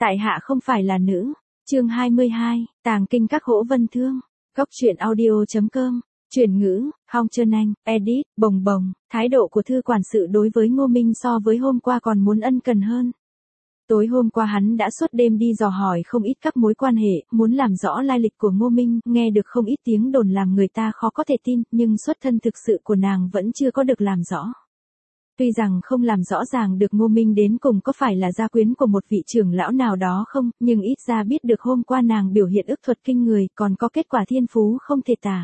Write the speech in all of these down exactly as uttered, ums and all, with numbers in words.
Tại hạ không phải là nữ. Chương hai mươi hai, Tàng kinh các hỗ vân thương. Góc truyện audio chấm com. Chuyển ngữ, Hong Trân Anh, edit, bồng bồng. Thái độ của thư quản sự đối với Ngô Minh so với hôm qua còn muốn ân cần hơn. Tối hôm qua hắn đã suốt đêm đi dò hỏi không ít các mối quan hệ, muốn làm rõ lai lịch của Ngô Minh, nghe được không ít tiếng đồn làm người ta khó có thể tin, nhưng xuất thân thực sự của nàng vẫn chưa có được làm rõ. Tuy rằng không làm rõ ràng được Ngô Minh đến cùng có phải là gia quyến của một vị trưởng lão nào đó không, nhưng ít ra biết được hôm qua nàng biểu hiện ức thuật kinh người, còn có kết quả thiên phú không thể tả.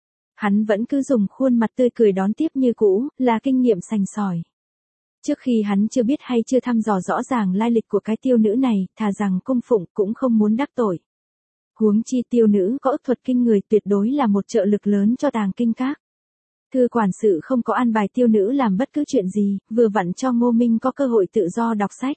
Hắn vẫn cứ dùng khuôn mặt tươi cười đón tiếp như cũ, là kinh nghiệm sành sỏi. Trước khi hắn chưa biết hay chưa thăm dò rõ ràng lai lịch của cái tiêu nữ này, thà rằng cung phụng cũng không muốn đắc tội. Huống chi tiêu nữ có ức thuật kinh người tuyệt đối là một trợ lực lớn cho Tàng kinh các. Thư quản sự không có an bài tiêu nữ làm bất cứ chuyện gì, vừa vặn cho Ngô Minh có cơ hội tự do đọc sách.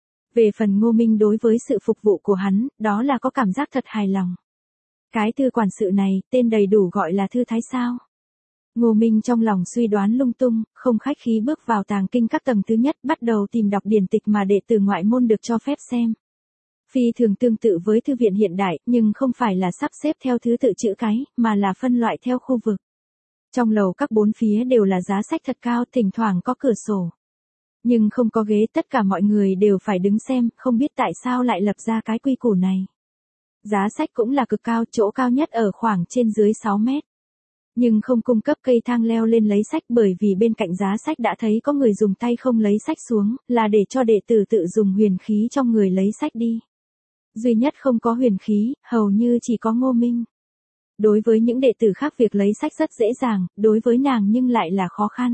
Về phần Ngô Minh đối với sự phục vụ của hắn, đó là có cảm giác thật hài lòng. Cái thư quản sự này, tên đầy đủ gọi là thư thái sao? Ngô Minh trong lòng suy đoán lung tung, không khách khí bước vào Tàng kinh các tầng thứ nhất, bắt đầu tìm đọc điển tịch mà đệ tử ngoại môn được cho phép xem. Phi thường tương tự với thư viện hiện đại, nhưng không phải là sắp xếp theo thứ tự chữ cái, mà là phân loại theo khu vực. Trong lầu các bốn phía đều là giá sách thật cao, thỉnh thoảng có cửa sổ. Nhưng không có ghế, tất cả mọi người đều phải đứng xem, không biết tại sao lại lập ra cái quy củ này. Giá sách cũng là cực cao, chỗ cao nhất ở khoảng trên dưới sáu mét. Nhưng không cung cấp cây thang leo lên lấy sách bởi vì bên cạnh giá sách đã thấy có người dùng tay không lấy sách xuống, là để cho đệ tử tự dùng huyền khí trong người lấy sách đi. Duy nhất không có huyền khí, hầu như chỉ có Ngô Minh. Đối với những đệ tử khác việc lấy sách rất dễ dàng, đối với nàng nhưng lại là khó khăn.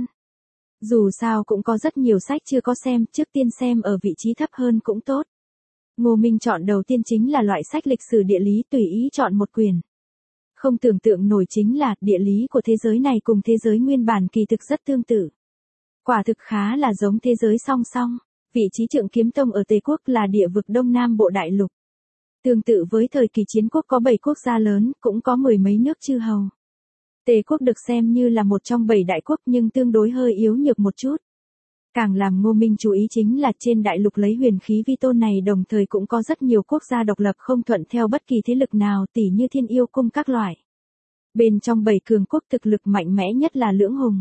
Dù sao cũng có rất nhiều sách chưa có xem, trước tiên xem ở vị trí thấp hơn cũng tốt. Ngô Minh chọn đầu tiên chính là loại sách lịch sử địa lý, tùy ý chọn một quyển. Không tưởng tượng nổi chính là, địa lý của thế giới này cùng thế giới nguyên bản kỳ thực rất tương tự. Quả thực khá là giống thế giới song song. Vị trí Trượng Kiếm Tông ở Tề Quốc là địa vực Đông Nam Bộ Đại Lục. Tương tự với thời kỳ chiến quốc có bảy quốc gia lớn, cũng có mười mấy nước chư hầu. Tề Quốc được xem như là một trong bảy đại quốc nhưng tương đối hơi yếu nhược một chút. Càng làm Ngô Minh chú ý chính là trên đại lục lấy huyền khí vi tôn này đồng thời cũng có rất nhiều quốc gia độc lập không thuận theo bất kỳ thế lực nào, tỉ như Thiên Yêu Cung các loại. Bên trong bảy cường quốc thực lực mạnh mẽ nhất là Lưỡng Hùng,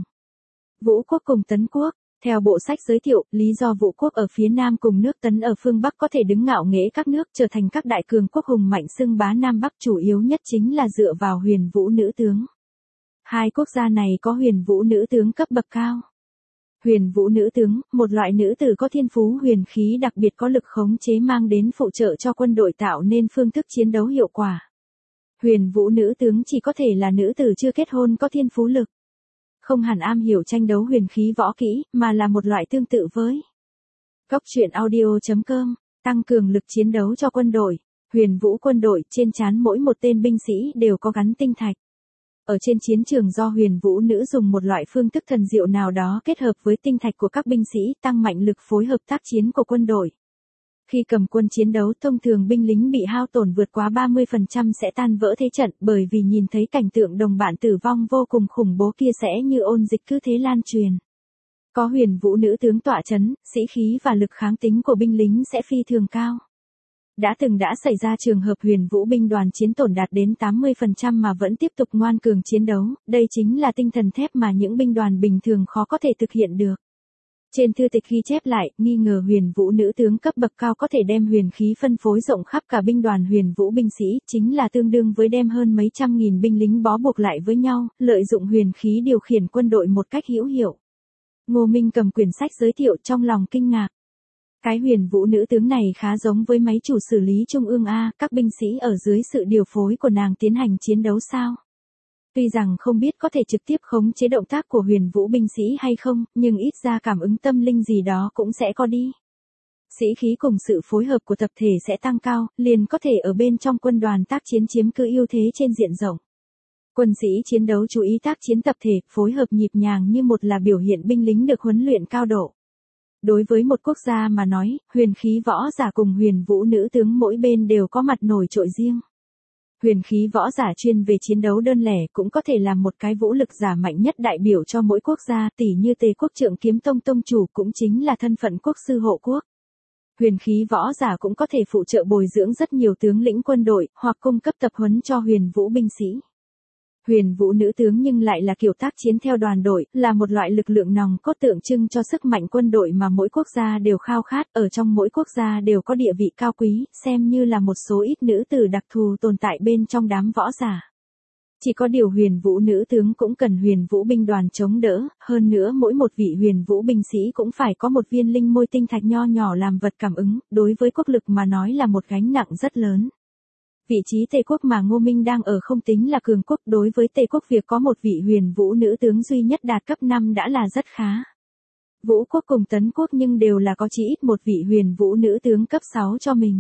Vũ Quốc cùng Tấn Quốc. Theo bộ sách giới thiệu, lý do Vũ Quốc ở phía Nam cùng nước Tấn ở phương Bắc có thể đứng ngạo nghễ các nước trở thành các đại cường quốc hùng mạnh xưng bá Nam Bắc chủ yếu nhất chính là dựa vào huyền vũ nữ tướng. Hai quốc gia này có huyền vũ nữ tướng cấp bậc cao. Huyền vũ nữ tướng, một loại nữ tử có thiên phú huyền khí đặc biệt có lực khống chế mang đến phụ trợ cho quân đội tạo nên phương thức chiến đấu hiệu quả. Huyền vũ nữ tướng chỉ có thể là nữ tử chưa kết hôn có thiên phú lực. Không hẳn am hiểu tranh đấu huyền khí võ kỹ, mà là một loại tương tự với. Góc truyện audio chấm com, tăng cường lực chiến đấu cho quân đội. Huyền vũ quân đội, trên trán mỗi một tên binh sĩ đều có gắn tinh thạch. Ở trên chiến trường do huyền vũ nữ dùng một loại phương thức thần diệu nào đó kết hợp với tinh thạch của các binh sĩ tăng mạnh lực phối hợp tác chiến của quân đội. Khi cầm quân chiến đấu thông thường binh lính bị hao tổn vượt quá ba mươi phần trăm sẽ tan vỡ thế trận bởi vì nhìn thấy cảnh tượng đồng bạn tử vong vô cùng khủng bố kia sẽ như ôn dịch cứ thế lan truyền. Có huyền vũ nữ tướng tọa chấn, sĩ khí và lực kháng tính của binh lính sẽ phi thường cao. Đã từng đã xảy ra trường hợp huyền vũ binh đoàn chiến tổn đạt đến tám mươi phần trăm mà vẫn tiếp tục ngoan cường chiến đấu, đây chính là tinh thần thép mà những binh đoàn bình thường khó có thể thực hiện được. Trên thư tịch ghi chép lại, nghi ngờ huyền vũ nữ tướng cấp bậc cao có thể đem huyền khí phân phối rộng khắp cả binh đoàn huyền vũ binh sĩ, chính là tương đương với đem hơn mấy trăm nghìn binh lính bó buộc lại với nhau, lợi dụng huyền khí điều khiển quân đội một cách hữu hiệu. Ngô Minh cầm quyển sách giới thiệu trong lòng kinh ngạc. Cái huyền vũ nữ tướng này khá giống với máy chủ xử lý trung ương A, các binh sĩ ở dưới sự điều phối của nàng tiến hành chiến đấu sao? Tuy rằng không biết có thể trực tiếp khống chế động tác của huyền vũ binh sĩ hay không, nhưng ít ra cảm ứng tâm linh gì đó cũng sẽ có đi. Sĩ khí cùng sự phối hợp của tập thể sẽ tăng cao, liền có thể ở bên trong quân đoàn tác chiến chiếm cứ ưu thế trên diện rộng. Quân sĩ chiến đấu chú ý tác chiến tập thể, phối hợp nhịp nhàng như một là biểu hiện binh lính được huấn luyện cao độ. Đối với một quốc gia mà nói, huyền khí võ giả cùng huyền vũ nữ tướng mỗi bên đều có mặt nổi trội riêng. Huyền khí võ giả chuyên về chiến đấu đơn lẻ cũng có thể làm một cái vũ lực giả mạnh nhất đại biểu cho mỗi quốc gia, tỉ như Tề Quốc Trượng Kiếm Tông tông chủ cũng chính là thân phận quốc sư hộ quốc. Huyền khí võ giả cũng có thể phụ trợ bồi dưỡng rất nhiều tướng lĩnh quân đội, hoặc cung cấp tập huấn cho huyền vũ binh sĩ. Huyền vũ nữ tướng nhưng lại là kiểu tác chiến theo đoàn đội, là một loại lực lượng nòng cốt tượng trưng cho sức mạnh quân đội mà mỗi quốc gia đều khao khát, ở trong mỗi quốc gia đều có địa vị cao quý, xem như là một số ít nữ tử đặc thù tồn tại bên trong đám võ giả. Chỉ có điều huyền vũ nữ tướng cũng cần huyền vũ binh đoàn chống đỡ, hơn nữa mỗi một vị huyền vũ binh sĩ cũng phải có một viên linh môi tinh thạch nho nhỏ làm vật cảm ứng, đối với quốc lực mà nói là một gánh nặng rất lớn. Vị trí Tề quốc mà Ngô Minh đang ở không tính là cường quốc, đối với Tề quốc việc có một vị huyền vũ nữ tướng duy nhất đạt cấp năm đã là rất khá. Vũ quốc cùng Tấn quốc nhưng đều là có chỉ ít một vị huyền vũ nữ tướng cấp sáu cho mình.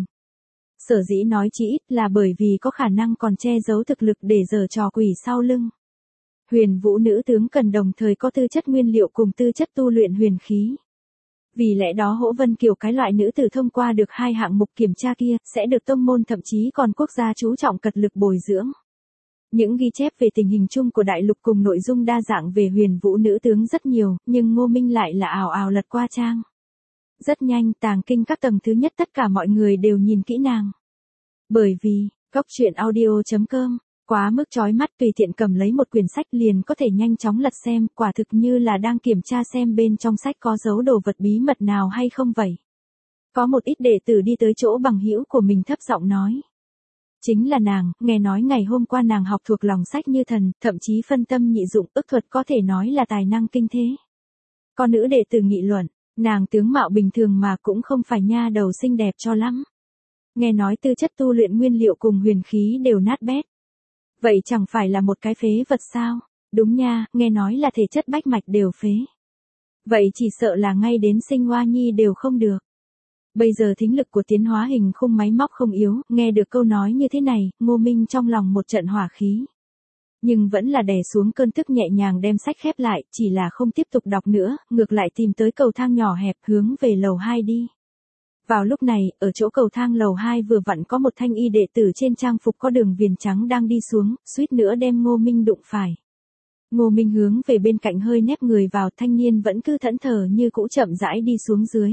Sở dĩ nói chỉ ít là bởi vì có khả năng còn che giấu thực lực để giở trò quỷ sau lưng. Huyền vũ nữ tướng cần đồng thời có tư chất nguyên liệu cùng tư chất tu luyện huyền khí. Vì lẽ đó Hỗ Vân Kiều cái loại nữ tử thông qua được hai hạng mục kiểm tra kia, sẽ được tông môn thậm chí còn quốc gia chú trọng cật lực bồi dưỡng. Những ghi chép về tình hình chung của đại lục cùng nội dung đa dạng về huyền vũ nữ tướng rất nhiều, nhưng Ngô Minh lại là ào ào lật qua trang. Rất nhanh, tàng kinh các tầng thứ nhất tất cả mọi người đều nhìn kỹ nàng. Bởi vì, Cóc Truyện Audio chấm com, quá mức chói mắt, tùy tiện cầm lấy một quyển sách liền có thể nhanh chóng lật xem, quả thực như là đang kiểm tra xem bên trong sách có giấu đồ vật bí mật nào hay không vậy. Có một ít đệ tử đi tới chỗ bằng hữu của mình thấp giọng nói. Chính là nàng, nghe nói ngày hôm qua nàng học thuộc lòng sách như thần, thậm chí phân tâm nhị dụng, ức thuật có thể nói là tài năng kinh thế. Có nữ đệ tử nghị luận, nàng tướng mạo bình thường mà cũng không phải nha đầu xinh đẹp cho lắm. Nghe nói tư chất tu luyện nguyên liệu cùng huyền khí đều nát bét. Vậy chẳng phải là một cái phế vật sao? Đúng nha, nghe nói là thể chất bách mạch đều phế. Vậy chỉ sợ là ngay đến sinh hoa nhi đều không được. Bây giờ thính lực của tiến hóa hình khung máy móc không yếu, nghe được câu nói như thế này, Ngô Minh trong lòng một trận hỏa khí. Nhưng vẫn là đè xuống cơn tức nhẹ nhàng đem sách khép lại, chỉ là không tiếp tục đọc nữa, ngược lại tìm tới cầu thang nhỏ hẹp hướng về lầu hai đi. Vào lúc này, ở chỗ cầu thang lầu hai vừa vặn có một thanh y đệ tử trên trang phục có đường viền trắng đang đi xuống, suýt nữa đem Ngô Minh đụng phải. Ngô Minh hướng về bên cạnh hơi nép người vào, thanh niên vẫn cứ thẫn thờ như cũ chậm rãi đi xuống dưới.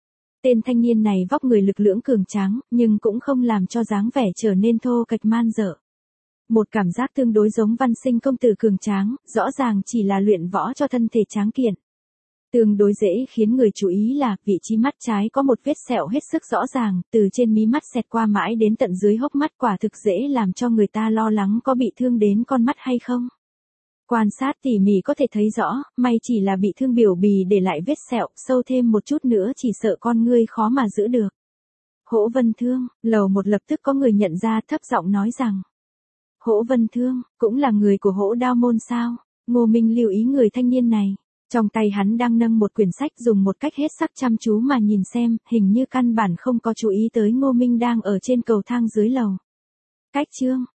Tên thanh niên này vóc người lực lưỡng cường tráng, nhưng cũng không làm cho dáng vẻ trở nên thô kệch man dợ. Một cảm giác tương đối giống văn sinh công tử cường tráng, rõ ràng chỉ là luyện võ cho thân thể tráng kiện. Tương đối dễ khiến người chú ý là vị trí mắt trái có một vết sẹo hết sức rõ ràng, từ trên mí mắt xẹt qua mãi đến tận dưới hốc mắt, quả thực dễ làm cho người ta lo lắng có bị thương đến con mắt hay không. Quan sát tỉ mỉ có thể thấy rõ, may chỉ là bị thương biểu bì để lại vết sẹo, sâu thêm một chút nữa chỉ sợ con ngươi khó mà giữ được. Hỗ Vân Thương, lầu một lập tức có người nhận ra, thấp giọng nói rằng. Hỗ Vân Thương, cũng là người của Hỗ Đao môn sao? Ngô Minh lưu ý người thanh niên này. Trong tay hắn đang nâng một quyển sách dùng một cách hết sắc chăm chú mà nhìn xem, hình như căn bản không có chú ý tới Ngô Minh đang ở trên cầu thang dưới lầu. Cách chương,